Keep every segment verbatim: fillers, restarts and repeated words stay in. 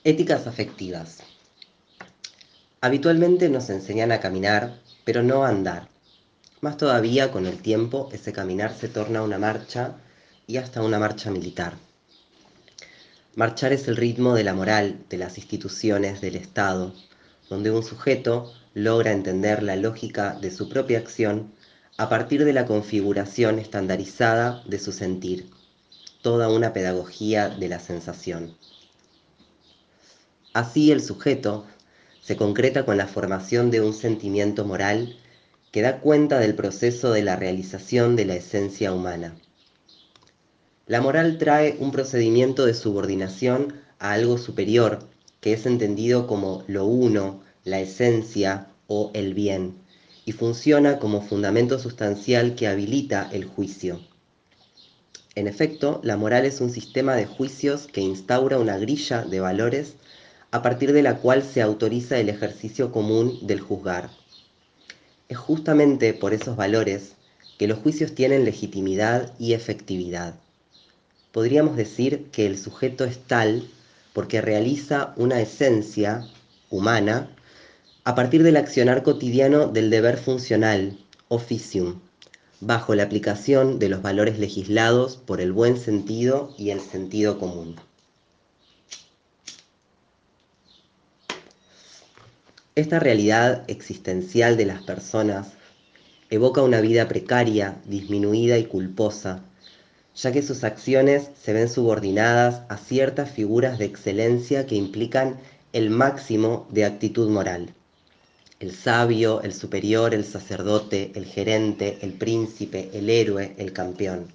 Éticas afectivas. Habitualmente nos enseñan a caminar, pero no a andar. Más todavía, con el tiempo, ese caminar se torna una marcha y hasta una marcha militar. Marchar es el ritmo de la moral, de las instituciones, del Estado, donde un sujeto logra entender la lógica de su propia acción a partir de la configuración estandarizada de su sentir, toda una pedagogía de la sensación. Así el sujeto se concreta con la formación de un sentimiento moral que da cuenta del proceso de la realización de la esencia humana. La moral trae un procedimiento de subordinación a algo superior, que es entendido como lo uno, la esencia o el bien, y funciona como fundamento sustancial que habilita el juicio. En efecto, la moral es un sistema de juicios que instaura una grilla de valores a partir de la cual se autoriza el ejercicio común del juzgar. Es justamente por esos valores que los juicios tienen legitimidad y efectividad. Podríamos decir que el sujeto es tal porque realiza una esencia humana a partir del accionar cotidiano del deber funcional, officium, bajo la aplicación de los valores legislados por el buen sentido y el sentido común. Esta realidad existencial de las personas evoca una vida precaria, disminuida y culposa, ya que sus acciones se ven subordinadas a ciertas figuras de excelencia que implican el máximo de actitud moral. El sabio, el superior, el sacerdote, el gerente, el príncipe, el héroe, el campeón.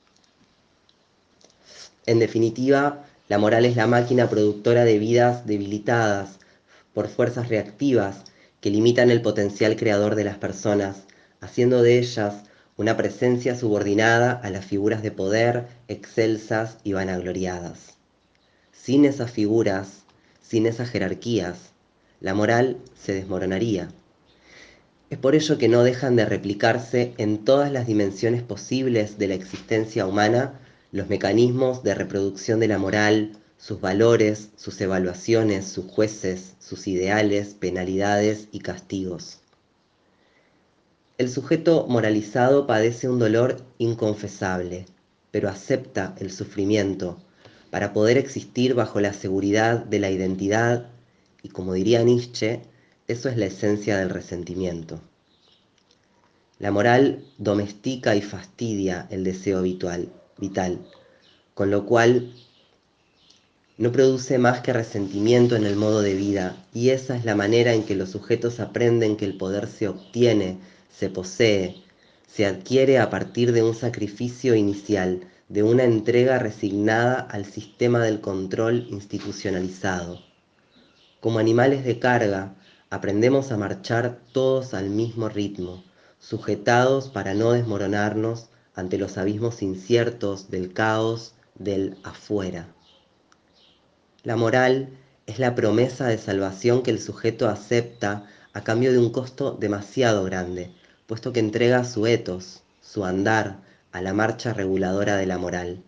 En definitiva, la moral es la máquina productora de vidas debilitadas por fuerzas reactivas que limitan el potencial creador de las personas, haciendo de ellas una presencia subordinada a las figuras de poder, excelsas y vanagloriadas. Sin esas figuras, sin esas jerarquías, la moral se desmoronaría. Es por ello que no dejan de replicarse en todas las dimensiones posibles de la existencia humana los mecanismos de reproducción de la moral, sus valores, sus evaluaciones, sus jueces, sus ideales, penalidades y castigos. El sujeto moralizado padece un dolor inconfesable, pero acepta el sufrimiento para poder existir bajo la seguridad de la identidad y, como diría Nietzsche, eso es la esencia del resentimiento. La moral domestica y fastidia el deseo vital, vital, con lo cual no produce más que resentimiento en el modo de vida, y esa es la manera en que los sujetos aprenden que el poder se obtiene, se posee, se adquiere a partir de un sacrificio inicial, de una entrega resignada al sistema del control institucionalizado. Como animales de carga, aprendemos a marchar todos al mismo ritmo, sujetados para no desmoronarnos ante los abismos inciertos del caos del afuera. La moral es la promesa de salvación que el sujeto acepta a cambio de un costo demasiado grande, puesto que entrega su etos, su andar, a la marcha reguladora de la moral.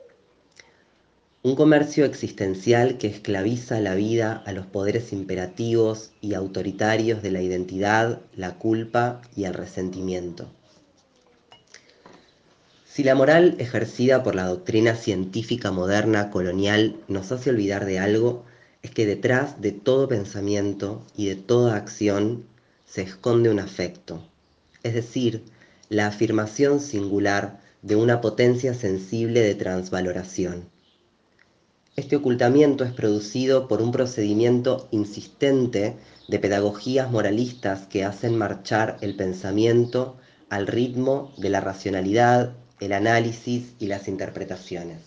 Un comercio existencial que esclaviza la vida a los poderes imperativos y autoritarios de la identidad, la culpa y el resentimiento. Si la moral ejercida por la doctrina científica moderna colonial nos hace olvidar de algo, es que detrás de todo pensamiento y de toda acción se esconde un afecto, es decir, la afirmación singular de una potencia sensible de transvaloración. Este ocultamiento es producido por un procedimiento insistente de pedagogías moralistas que hacen marchar el pensamiento al ritmo de la racionalidad, el análisis y las interpretaciones.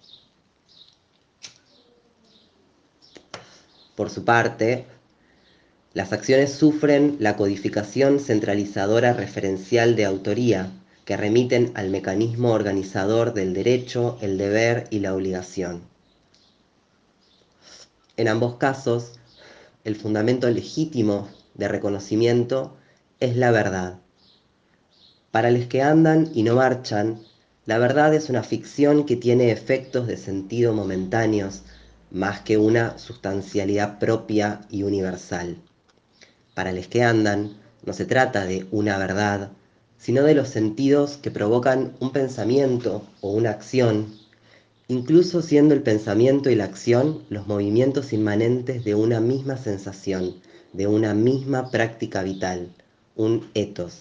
Por su parte, las acciones sufren la codificación centralizadora referencial de autoría, que remiten al mecanismo organizador del derecho, el deber y la obligación. En ambos casos, el fundamento legítimo de reconocimiento es la verdad. Para los que andan y no marchan, la verdad es una ficción que tiene efectos de sentido momentáneos, más que una sustancialidad propia y universal. Para los que andan, no se trata de una verdad, sino de los sentidos que provocan un pensamiento o una acción, incluso siendo el pensamiento y la acción los movimientos inmanentes de una misma sensación, de una misma práctica vital, un ethos.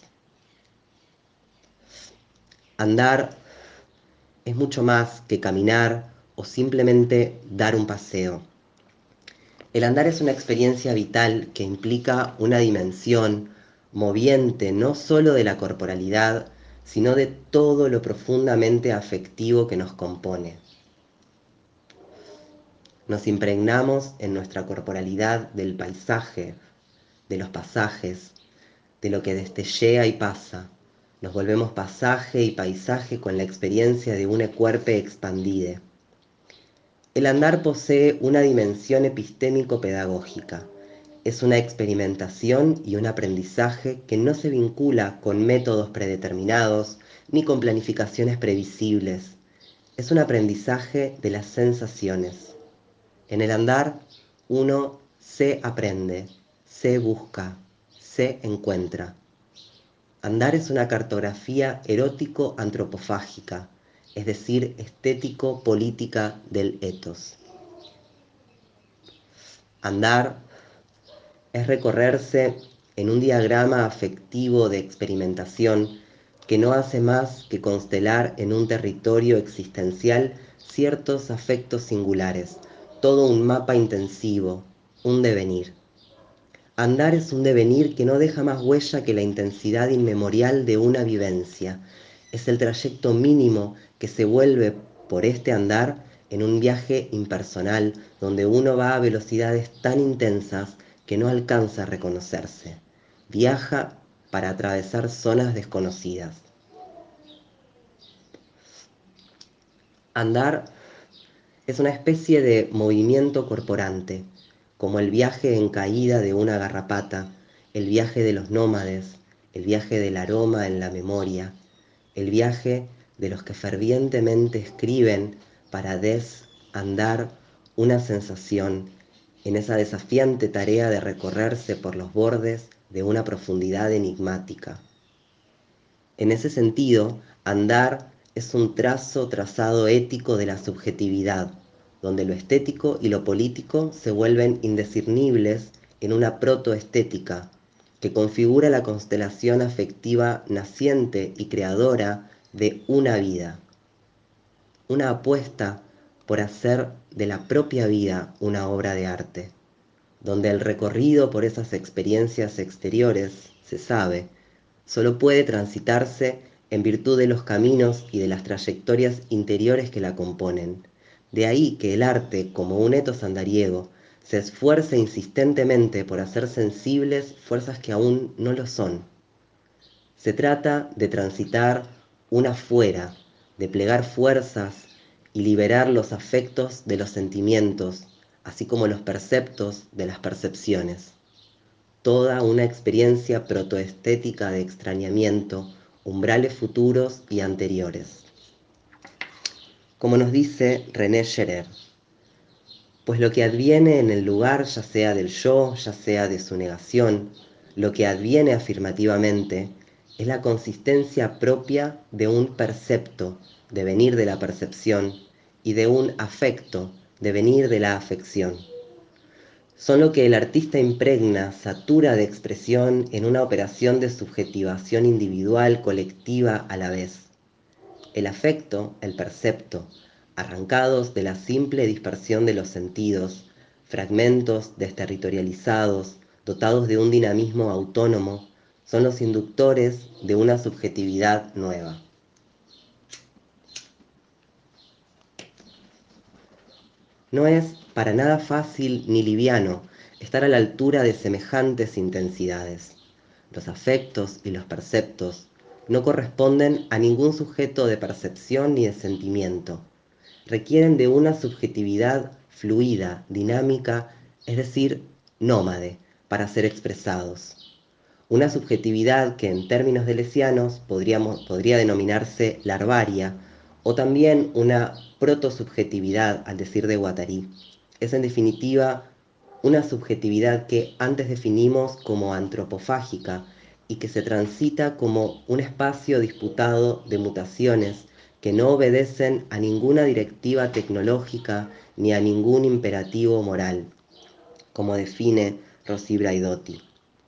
Andar es mucho más que caminar o simplemente dar un paseo. El andar es una experiencia vital que implica una dimensión moviente no solo de la corporalidad, sino de todo lo profundamente afectivo que nos compone. Nos impregnamos en nuestra corporalidad del paisaje, de los pasajes, de lo que destellea y pasa. Nos volvemos pasaje y paisaje con la experiencia de un cuerpo expandide. El andar posee una dimensión epistémico-pedagógica. Es una experimentación y un aprendizaje que no se vincula con métodos predeterminados ni con planificaciones previsibles. Es un aprendizaje de las sensaciones. En el andar, uno se aprende, se busca, se encuentra. Andar es una cartografía erótico-antropofágica, es decir, estético-política del ethos. Andar es recorrerse en un diagrama afectivo de experimentación que no hace más que constelar en un territorio existencial ciertos afectos singulares, todo un mapa intensivo, un devenir. Andar es un devenir que no deja más huella que la intensidad inmemorial de una vivencia. Es el trayecto mínimo que se vuelve por este andar en un viaje impersonal donde uno va a velocidades tan intensas que no alcanza a reconocerse. Viaja para atravesar zonas desconocidas. Andar es una especie de movimiento corporante, como el viaje en caída de una garrapata, el viaje de los nómades, el viaje del aroma en la memoria, el viaje de los que fervientemente escriben para desandar una sensación en esa desafiante tarea de recorrerse por los bordes de una profundidad enigmática. En ese sentido, andar es un trazo trazado ético de la subjetividad, donde lo estético y lo político se vuelven indiscernibles en una protoestética que configura la constelación afectiva naciente y creadora de una vida. Una apuesta por hacer de la propia vida una obra de arte, donde el recorrido por esas experiencias exteriores, se sabe, solo puede transitarse en virtud de los caminos y de las trayectorias interiores que la componen. De ahí que el arte, como un etos andariego, se esfuerce insistentemente por hacer sensibles fuerzas que aún no lo son. Se trata de transitar una fuera, de plegar fuerzas y liberar los afectos de los sentimientos, así como los perceptos de las percepciones. Toda una experiencia protoestética de extrañamiento, umbrales futuros y anteriores. Como nos dice René Scherer, pues lo que adviene en el lugar, ya sea del yo, ya sea de su negación, lo que adviene afirmativamente, es la consistencia propia de un percepto, de venir de la percepción, y de un afecto, de venir de la afección. Son lo que el artista impregna, satura de expresión en una operación de subjetivación individual, colectiva a la vez. El afecto, el percepto, arrancados de la simple dispersión de los sentidos, fragmentos desterritorializados, dotados de un dinamismo autónomo, son los inductores de una subjetividad nueva. No es para nada fácil ni liviano estar a la altura de semejantes intensidades. Los afectos y los perceptos no corresponden a ningún sujeto de percepción ni de sentimiento. Requieren de una subjetividad fluida, dinámica, es decir, nómade, para ser expresados. Una subjetividad que en términos deleuzianos podríamos, podría denominarse larvaria, o también una protosubjetividad, al decir de Guattari. Es en definitiva una subjetividad que antes definimos como antropofágica y que se transita como un espacio disputado de mutaciones que no obedecen a ninguna directiva tecnológica ni a ningún imperativo moral, como define Rosy Braidotti.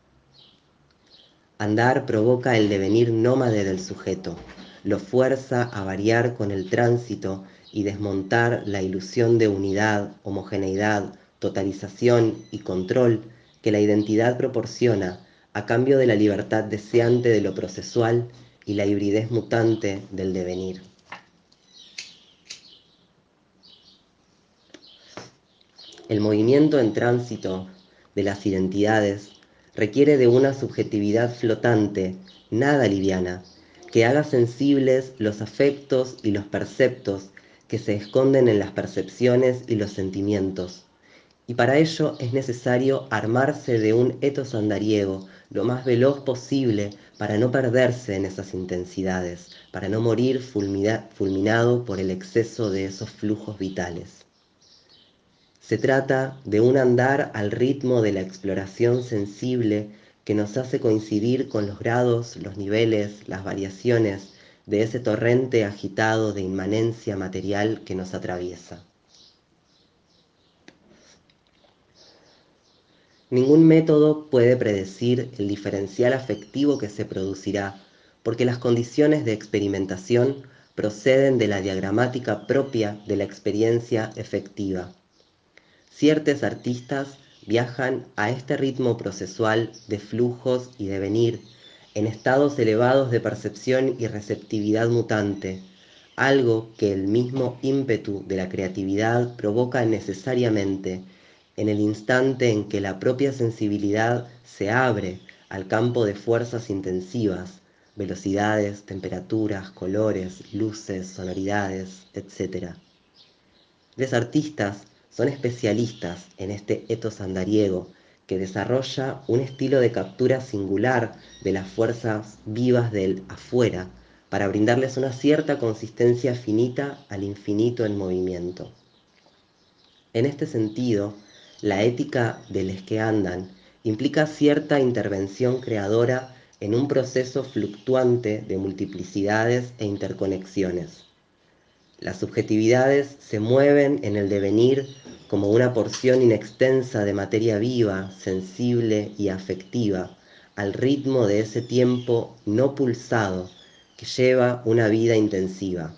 Andar provoca el devenir nómade del sujeto, lo fuerza a variar con el tránsito y desmontar la ilusión de unidad, homogeneidad, totalización y control que la identidad proporciona a cambio de la libertad deseante de lo procesual y la hibridez mutante del devenir. El movimiento en tránsito de las identidades requiere de una subjetividad flotante, nada liviana, que haga sensibles los afectos y los perceptos que se esconden en las percepciones y los sentimientos. Y para ello es necesario armarse de un etos andariego lo más veloz posible para no perderse en esas intensidades, para no morir fulmina- fulminado por el exceso de esos flujos vitales. Se trata de un andar al ritmo de la exploración sensible que nos hace coincidir con los grados, los niveles, las variaciones de ese torrente agitado de inmanencia material que nos atraviesa. Ningún método puede predecir el diferencial afectivo que se producirá, porque las condiciones de experimentación proceden de la diagramática propia de la experiencia efectiva. Ciertos artistas viajan a este ritmo procesual de flujos y devenir, en estados elevados de percepción y receptividad mutante, algo que el mismo ímpetu de la creatividad provoca necesariamente en el instante en que la propia sensibilidad se abre al campo de fuerzas intensivas, velocidades, temperaturas, colores, luces, sonoridades, etcétera. Los artistas son especialistas en este etos andariego que desarrolla un estilo de captura singular de las fuerzas vivas del afuera para brindarles una cierta consistencia finita al infinito en movimiento. En este sentido, la ética de los que andan implica cierta intervención creadora en un proceso fluctuante de multiplicidades e interconexiones. Las subjetividades se mueven en el devenir como una porción inextensa de materia viva, sensible y afectiva, al ritmo de ese tiempo no pulsado que lleva una vida intensiva.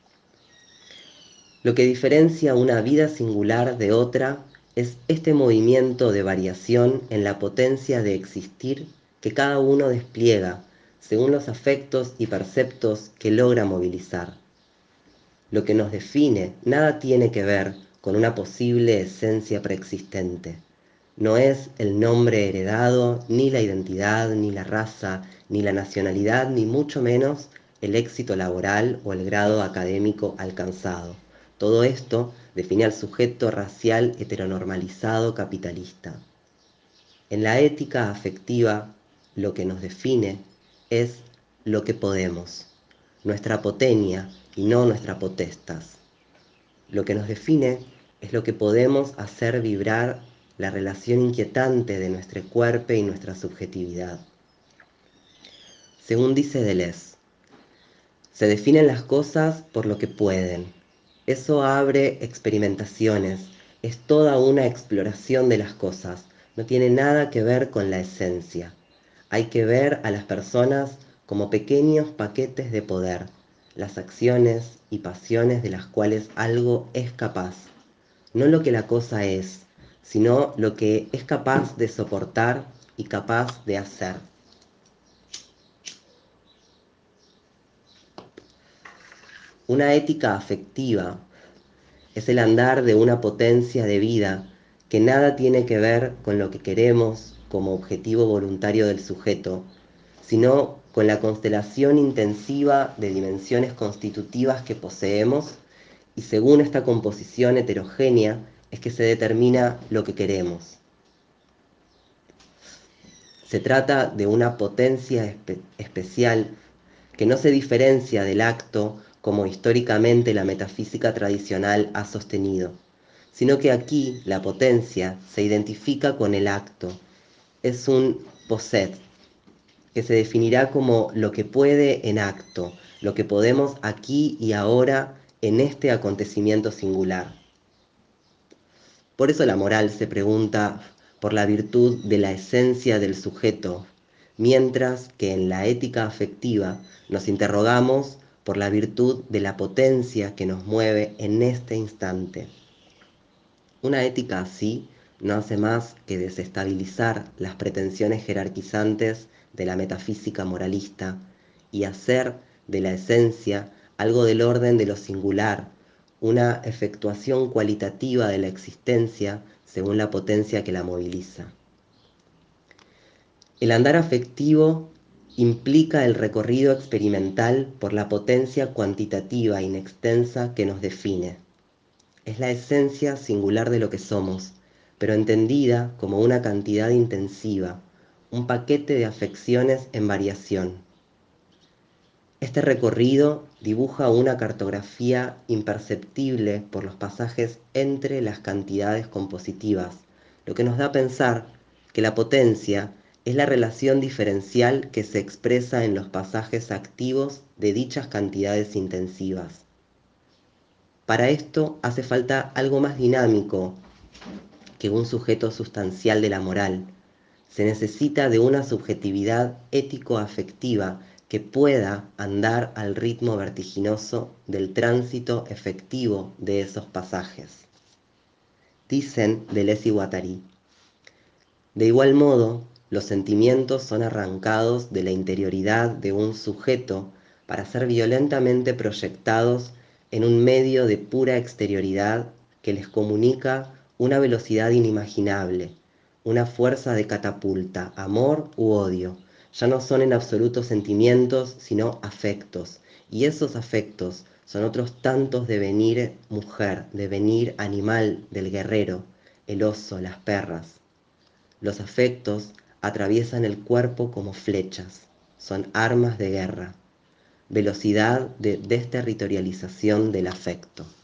Lo que diferencia una vida singular de otra es este movimiento de variación en la potencia de existir que cada uno despliega según los afectos y perceptos que logra movilizar. Lo que nos define nada tiene que ver con una posible esencia preexistente. No es el nombre heredado, ni la identidad, ni la raza, ni la nacionalidad, ni mucho menos el éxito laboral o el grado académico alcanzado. Todo esto define al sujeto racial heteronormalizado capitalista. En la ética afectiva, lo que nos define es lo que podemos, nuestra potenia y no nuestra potestas. Lo que nos define es lo que podemos hacer vibrar la relación inquietante de nuestro cuerpo y nuestra subjetividad. Según dice Deleuze, se definen las cosas por lo que pueden. Eso abre experimentaciones, es toda una exploración de las cosas, no tiene nada que ver con la esencia. Hay que ver a las personas como pequeños paquetes de poder, las acciones y pasiones de las cuales algo es capaz, no lo que la cosa es, sino lo que es capaz de soportar y capaz de hacer. Una ética afectiva es el andar de una potencia de vida que nada tiene que ver con lo que queremos como objetivo voluntario del sujeto, sino con la constelación intensiva de dimensiones constitutivas que poseemos, y según esta composición heterogénea es que se determina lo que queremos. Se trata de una potencia espe- especial que no se diferencia del acto como históricamente la metafísica tradicional ha sostenido, sino que aquí la potencia se identifica con el acto. Es un posset, que se definirá como lo que puede en acto, lo que podemos aquí y ahora en este acontecimiento singular. Por eso la moral se pregunta por la virtud de la esencia del sujeto, mientras que en la ética afectiva nos interrogamos por la virtud de la potencia que nos mueve en este instante. Una ética así no hace más que desestabilizar las pretensiones jerarquizantes de la metafísica moralista y hacer de la esencia algo del orden de lo singular, una efectuación cualitativa de la existencia según la potencia que la moviliza. El andar afectivo implica el recorrido experimental por la potencia cuantitativa inextensa que nos define. Es la esencia singular de lo que somos, pero entendida como una cantidad intensiva, un paquete de afecciones en variación. Este recorrido dibuja una cartografía imperceptible por los pasajes entre las cantidades compositivas, lo que nos da a pensar que la potencia es la relación diferencial que se expresa en los pasajes activos de dichas cantidades intensivas. Para esto hace falta algo más dinámico que un sujeto sustancial de la moral. Se necesita de una subjetividad ético-afectiva que pueda andar al ritmo vertiginoso del tránsito efectivo de esos pasajes. Dicen Deleuze y Guattari: de igual modo, los sentimientos son arrancados de la interioridad de un sujeto para ser violentamente proyectados en un medio de pura exterioridad que les comunica una velocidad inimaginable, una fuerza de catapulta, amor u odio. Ya no son en absoluto sentimientos, sino afectos, y esos afectos son otros tantos devenir mujer, devenir animal del guerrero, el oso, las perras. Los afectos atraviesan el cuerpo como flechas, son armas de guerra, velocidad de desterritorialización del afecto.